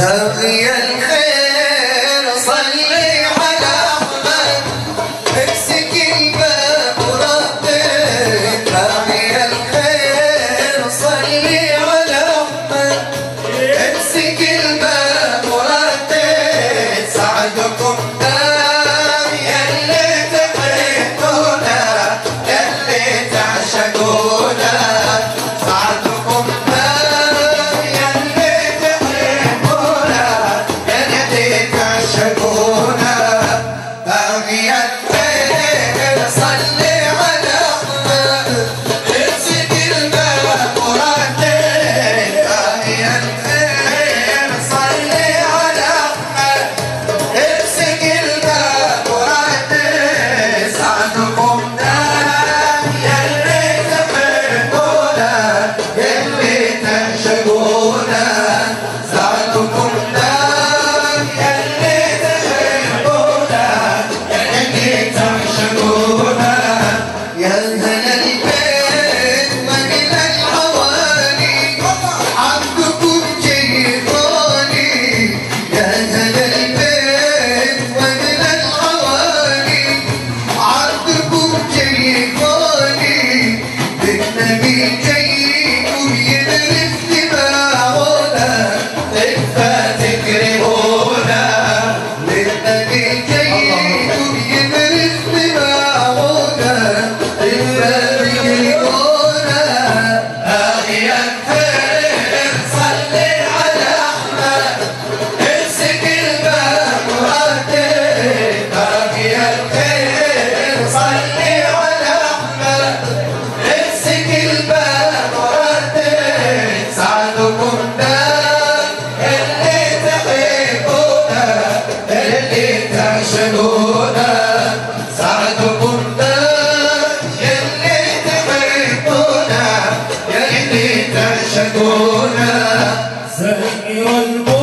باغي الخير صلي على أحمد امسك الباب ورتب باغي الخير صلي على أحمد امسك الباب ورتب سعدكم دام يلي تحبونا يلي تعشقونا سعدكم دام يلي تحبونا يلي تعشقونا باغي الخير صلي على أحمد امسك الباب ورتب باغي الخير صلي على أحمد امسك الباب ورتب سعدكم دام يلي تحبونا يلي تعشقونا سعدكم دام يلي تحبونا يلي تعشقونا يا أهل البيت ومن الحوالي عبدكم جيراني يا أهل البيت ومن الحوالي عبدكم جيراني بالنبي جيكم يدرس دماغنا تكفى تكرهونا بالنبي جيكم يدرس دماغنا تكفى تكرهونا باغي الخير صلي على أحمد امسك الباب ورتب باغي الخير صلي على أحمد امسك الباب ورتب سعدكم دام يلي تحبونا يلي تعشقونا سعدكم دام يلي تحبونا يلي تعشقونا سير